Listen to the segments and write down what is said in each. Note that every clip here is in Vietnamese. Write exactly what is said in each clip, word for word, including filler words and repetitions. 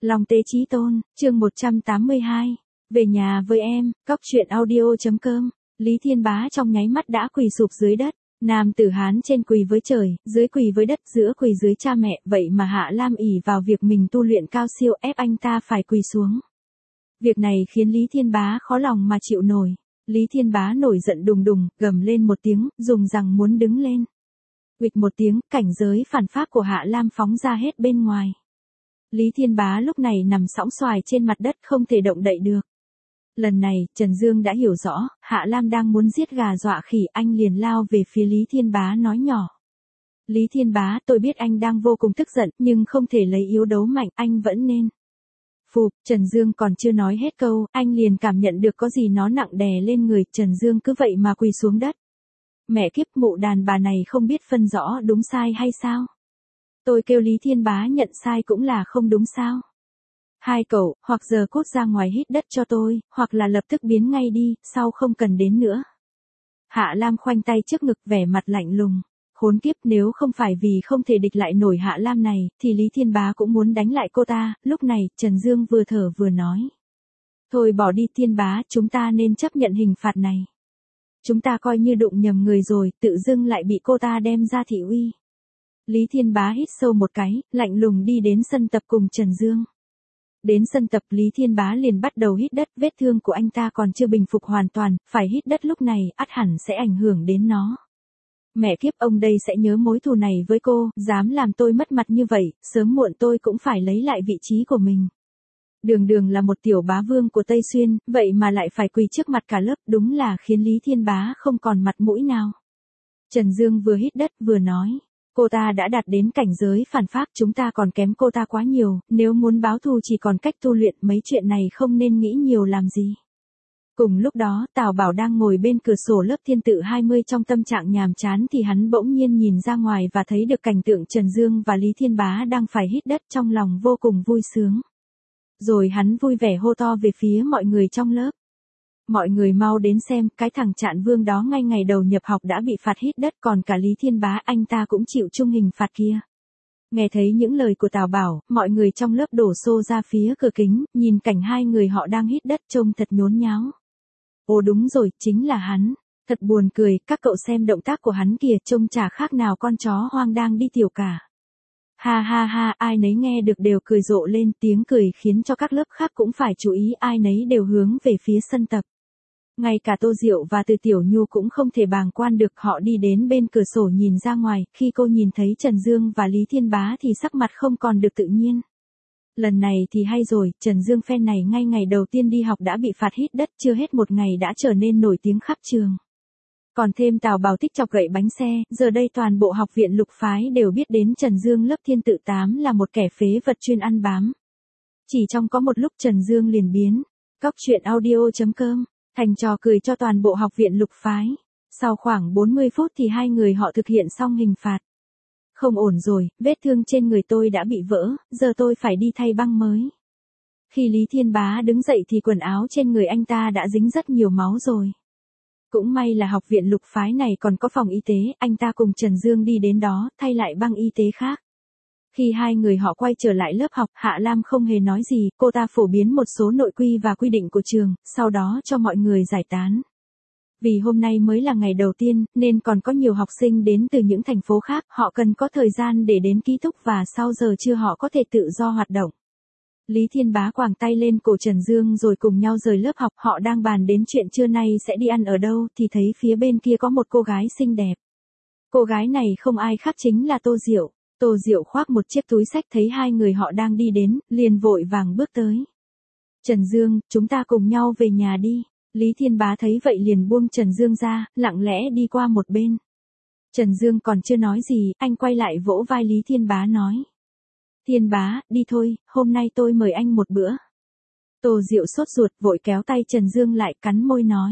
Long Tế Chí Tôn, chương một trăm tám mươi hai. Về nhà với em, cóc truyện audio.com. Lý Thiên Bá trong nháy mắt đã quỳ sụp dưới đất. Nam tử Hán trên quỳ với trời, dưới quỳ với đất, giữa quỳ dưới cha mẹ, vậy mà Hạ Lam ỷ vào việc mình tu luyện cao siêu ép anh ta phải quỳ xuống. Việc này khiến Lý Thiên Bá khó lòng mà chịu nổi. Lý Thiên Bá nổi giận đùng đùng, gầm lên một tiếng, dùng rằng muốn đứng lên. Huỵch một tiếng, cảnh giới phản pháp của Hạ Lam phóng ra hết bên ngoài. Lý Thiên Bá lúc này nằm sõng xoài trên mặt đất không thể động đậy được. Lần này, Trần Dương đã hiểu rõ, Hạ Lam đang muốn giết gà dọa khỉ, anh liền lao về phía Lý Thiên Bá nói nhỏ. Lý Thiên Bá, tôi biết anh đang vô cùng tức giận, nhưng không thể lấy yếu đấu mạnh, anh vẫn nên. Phụp, Trần Dương còn chưa nói hết câu, anh liền cảm nhận được có gì nó nặng đè lên người, Trần Dương cứ vậy mà quỳ xuống đất. Mẹ kiếp, mụ đàn bà này không biết phân rõ đúng sai hay sao? Tôi kêu Lý Thiên Bá nhận sai cũng là không đúng sao? Hai cậu, hoặc giờ cút ra ngoài hít đất cho tôi, hoặc là lập tức biến ngay đi, sau không cần đến nữa. Hạ Lam khoanh tay trước ngực vẻ mặt lạnh lùng. Khốn kiếp, nếu không phải vì không thể địch lại nổi Hạ Lam này, thì Lý Thiên Bá cũng muốn đánh lại cô ta. Lúc này, Trần Dương vừa thở vừa nói. Thôi bỏ đi Thiên Bá, chúng ta nên chấp nhận hình phạt này. Chúng ta coi như đụng nhầm người rồi, tự dưng lại bị cô ta đem ra thị uy. Lý Thiên Bá hít sâu một cái, lạnh lùng đi đến sân tập cùng Trần Dương. Đến sân tập Lý Thiên Bá liền bắt đầu hít đất, vết thương của anh ta còn chưa bình phục hoàn toàn, phải hít đất lúc này, ắt hẳn sẽ ảnh hưởng đến nó. Mẹ kiếp, ông đây sẽ nhớ mối thù này với cô, dám làm tôi mất mặt như vậy, sớm muộn tôi cũng phải lấy lại vị trí của mình. Đường đường là một tiểu bá vương của Tây Xuyên, vậy mà lại phải quỳ trước mặt cả lớp, đúng là khiến Lý Thiên Bá không còn mặt mũi nào. Trần Dương vừa hít đất vừa nói. Cô ta đã đạt đến cảnh giới phản pháp, chúng ta còn kém cô ta quá nhiều, nếu muốn báo thù chỉ còn cách tu luyện, mấy chuyện này không nên nghĩ nhiều làm gì. Cùng lúc đó, Tào Bảo đang ngồi bên cửa sổ lớp thiên tự hai mươi trong tâm trạng nhàm chán thì hắn bỗng nhiên nhìn ra ngoài và thấy được cảnh tượng Trần Dương và Lý Thiên Bá đang phải hít đất, trong lòng vô cùng vui sướng. Rồi hắn vui vẻ hô to về phía mọi người trong lớp. Mọi người mau đến xem, cái thằng Trạn Vương đó ngay ngày đầu nhập học đã bị phạt hít đất, còn cả Lý Thiên Bá anh ta cũng chịu chung hình phạt kia. Nghe thấy những lời của Tào Bảo, mọi người trong lớp đổ xô ra phía cửa kính, nhìn cảnh hai người họ đang hít đất trông thật nhốn nháo. Ồ đúng rồi, chính là hắn. Thật buồn cười, các cậu xem động tác của hắn kìa, trông chả khác nào con chó hoang đang đi tiểu cả. Ha ha ha, ai nấy nghe được đều cười rộ lên, tiếng cười khiến cho các lớp khác cũng phải chú ý, ai nấy đều hướng về phía sân tập. Ngay cả Tô Diệu và Từ Tiểu Nhu cũng không thể bàng quan được, họ đi đến bên cửa sổ nhìn ra ngoài, khi cô nhìn thấy Trần Dương và Lý Thiên Bá thì sắc mặt không còn được tự nhiên. Lần này thì hay rồi, Trần Dương phen này ngay ngày đầu tiên đi học đã bị phạt hít đất, chưa hết một ngày đã trở nên nổi tiếng khắp trường. Còn thêm Tào Bảo thích chọc gậy bánh xe, giờ đây toàn bộ học viện Lục Phái đều biết đến Trần Dương lớp thiên tự tám là một kẻ phế vật chuyên ăn bám. Chỉ trong có một lúc Trần Dương liền biến, cóc truyện audio.com, thành trò cười cho toàn bộ học viện Lục Phái. Sau khoảng bốn mươi phút thì hai người họ thực hiện xong hình phạt. Không ổn rồi, vết thương trên người tôi đã bị vỡ, giờ tôi phải đi thay băng mới. Khi Lý Thiên Bá đứng dậy thì quần áo trên người anh ta đã dính rất nhiều máu rồi. Cũng may là học viện Lục Phái này còn có phòng y tế, anh ta cùng Trần Dương đi đến đó, thay lại băng y tế khác. Khi hai người họ quay trở lại lớp học, Hạ Lam không hề nói gì, cô ta phổ biến một số nội quy và quy định của trường, sau đó cho mọi người giải tán. Vì hôm nay mới là ngày đầu tiên, nên còn có nhiều học sinh đến từ những thành phố khác, họ cần có thời gian để đến ký túc và sau giờ trưa họ có thể tự do hoạt động. Lý Thiên Bá quàng tay lên cổ Trần Dương rồi cùng nhau rời lớp học, họ đang bàn đến chuyện trưa nay sẽ đi ăn ở đâu thì thấy phía bên kia có một cô gái xinh đẹp. Cô gái này không ai khác chính là Tô Diệu. Tô Diệu khoác một chiếc túi xách thấy hai người họ đang đi đến, liền vội vàng bước tới. Trần Dương, chúng ta cùng nhau về nhà đi. Lý Thiên Bá thấy vậy liền buông Trần Dương ra, lặng lẽ đi qua một bên. Trần Dương còn chưa nói gì, anh quay lại vỗ vai Lý Thiên Bá nói. Thiên Bá, đi thôi, hôm nay tôi mời anh một bữa. Tô Diệu sốt ruột vội kéo tay Trần Dương lại, cắn môi nói.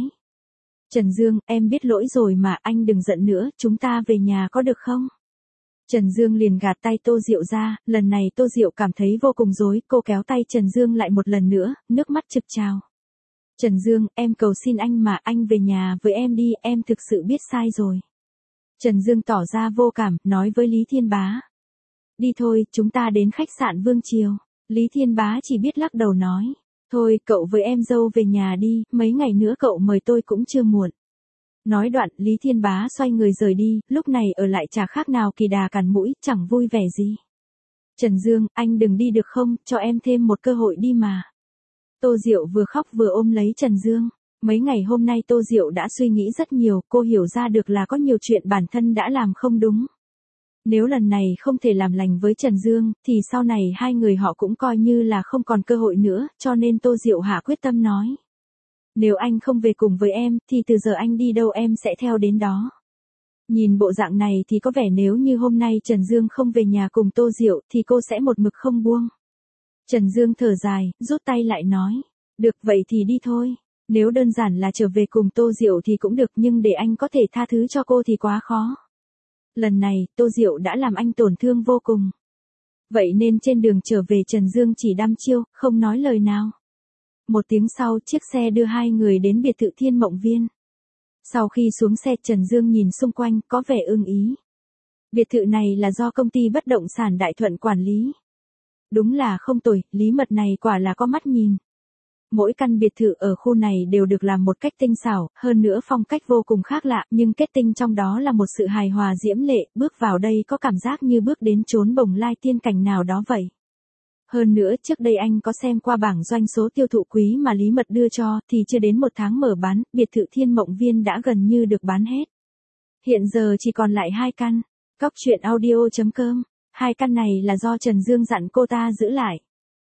Trần Dương, em biết lỗi rồi mà, anh đừng giận nữa, chúng ta về nhà có được không? Trần Dương liền gạt tay Tô Diệu ra, lần này Tô Diệu cảm thấy vô cùng rối, cô kéo tay Trần Dương lại một lần nữa, nước mắt trực trào. Trần Dương, em cầu xin anh mà, anh về nhà với em đi, em thực sự biết sai rồi. Trần Dương tỏ ra vô cảm, nói với Lý Thiên Bá. Đi thôi, chúng ta đến khách sạn Vương Triều. Lý Thiên Bá chỉ biết lắc đầu nói. Thôi, cậu với em dâu về nhà đi, mấy ngày nữa cậu mời tôi cũng chưa muộn. Nói đoạn, Lý Thiên Bá xoay người rời đi, lúc này ở lại chả khác nào kỳ đà cắn mũi, chẳng vui vẻ gì. Trần Dương, anh đừng đi được không, cho em thêm một cơ hội đi mà. Tô Diệu vừa khóc vừa ôm lấy Trần Dương. Mấy ngày hôm nay Tô Diệu đã suy nghĩ rất nhiều, cô hiểu ra được là có nhiều chuyện bản thân đã làm không đúng. Nếu lần này không thể làm lành với Trần Dương, thì sau này hai người họ cũng coi như là không còn cơ hội nữa, cho nên Tô Diệu hạ quyết tâm nói. Nếu anh không về cùng với em, thì từ giờ anh đi đâu em sẽ theo đến đó. Nhìn bộ dạng này thì có vẻ nếu như hôm nay Trần Dương không về nhà cùng Tô Diệu, thì cô sẽ một mực không buông. Trần Dương thở dài, rút tay lại nói. Được vậy thì đi thôi. Nếu đơn giản là trở về cùng Tô Diệu thì cũng được, nhưng để anh có thể tha thứ cho cô thì quá khó. Lần này, Tô Diệu đã làm anh tổn thương vô cùng. Vậy nên trên đường trở về Trần Dương chỉ đăm chiêu, không nói lời nào. Một tiếng sau, chiếc xe đưa hai người đến biệt thự Thiên Mộng Viên. Sau khi xuống xe, Trần Dương nhìn xung quanh, có vẻ ưng ý. Biệt thự này là do công ty bất động sản Đại Thuận quản lý. Đúng là không tồi, Lý Mật này quả là có mắt nhìn. Mỗi căn biệt thự ở khu này đều được làm một cách tinh xảo, hơn nữa phong cách vô cùng khác lạ, nhưng kết tinh trong đó là một sự hài hòa diễm lệ, bước vào đây có cảm giác như bước đến chốn bồng lai tiên cảnh nào đó vậy. Hơn nữa trước đây anh có xem qua bảng doanh số tiêu thụ quý mà Lý Mật đưa cho, thì chưa đến một tháng mở bán, biệt thự Thiên Mộng Viên đã gần như được bán hết. Hiện giờ chỉ còn lại hai căn. Cóc truyện audio chấm com. Hai căn này là do Trần Dương dặn cô ta giữ lại.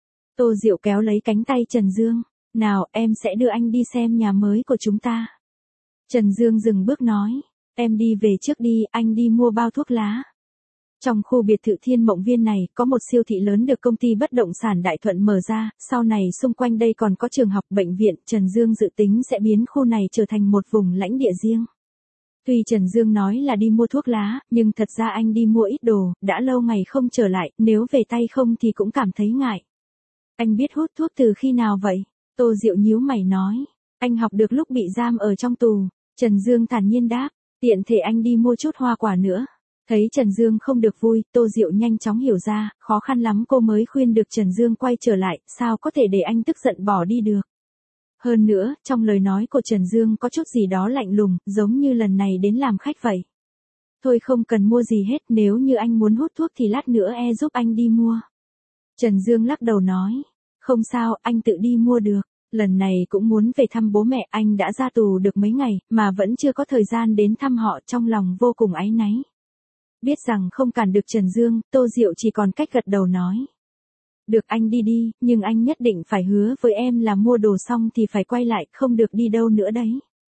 Tô Diệu kéo lấy cánh tay Trần Dương. Nào, em sẽ đưa anh đi xem nhà mới của chúng ta. Trần Dương dừng bước nói. Em đi về trước đi, anh đi mua bao thuốc lá. Trong khu biệt thự Thiên Mộng Viên này, có một siêu thị lớn được công ty bất động sản Đại Thuận mở ra, sau này xung quanh đây còn có trường học, bệnh viện, Trần Dương dự tính sẽ biến khu này trở thành một vùng lãnh địa riêng. Tuy Trần Dương nói là đi mua thuốc lá, nhưng thật ra anh đi mua ít đồ, đã lâu ngày không trở lại, nếu về tay không thì cũng cảm thấy ngại. Anh biết hút thuốc từ khi nào vậy? Tô Diệu nhíu mày nói. Anh học được lúc bị giam ở trong tù. Trần Dương thản nhiên đáp. Tiện thể anh đi mua chút hoa quả nữa. Thấy Trần Dương không được vui, Tô Diệu nhanh chóng hiểu ra, khó khăn lắm cô mới khuyên được Trần Dương quay trở lại, sao có thể để anh tức giận bỏ đi được. Hơn nữa, trong lời nói của Trần Dương có chút gì đó lạnh lùng, giống như lần này đến làm khách vậy. Thôi không cần mua gì hết, nếu như anh muốn hút thuốc thì lát nữa e giúp anh đi mua. Trần Dương lắc đầu nói. Không sao, anh tự đi mua được. Lần này cũng muốn về thăm bố mẹ, anh đã ra tù được mấy ngày, mà vẫn chưa có thời gian đến thăm họ, trong lòng vô cùng áy náy. Biết rằng không cản được Trần Dương, Tô Diệu chỉ còn cách gật đầu nói. Được anh đi đi, nhưng anh nhất định phải hứa với em là mua đồ xong thì phải quay lại, không được đi đâu nữa đấy.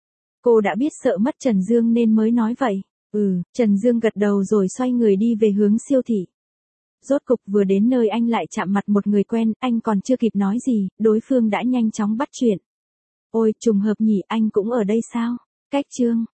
Cô đã biết sợ mất Trần Dương nên mới nói vậy. Ừ, Trần Dương gật đầu rồi xoay người đi về hướng siêu thị. Rốt cục vừa đến nơi anh lại chạm mặt một người quen, anh còn chưa kịp nói gì, đối phương đã nhanh chóng bắt chuyện. Ôi, trùng hợp nhỉ, anh cũng ở đây sao? Cách chương.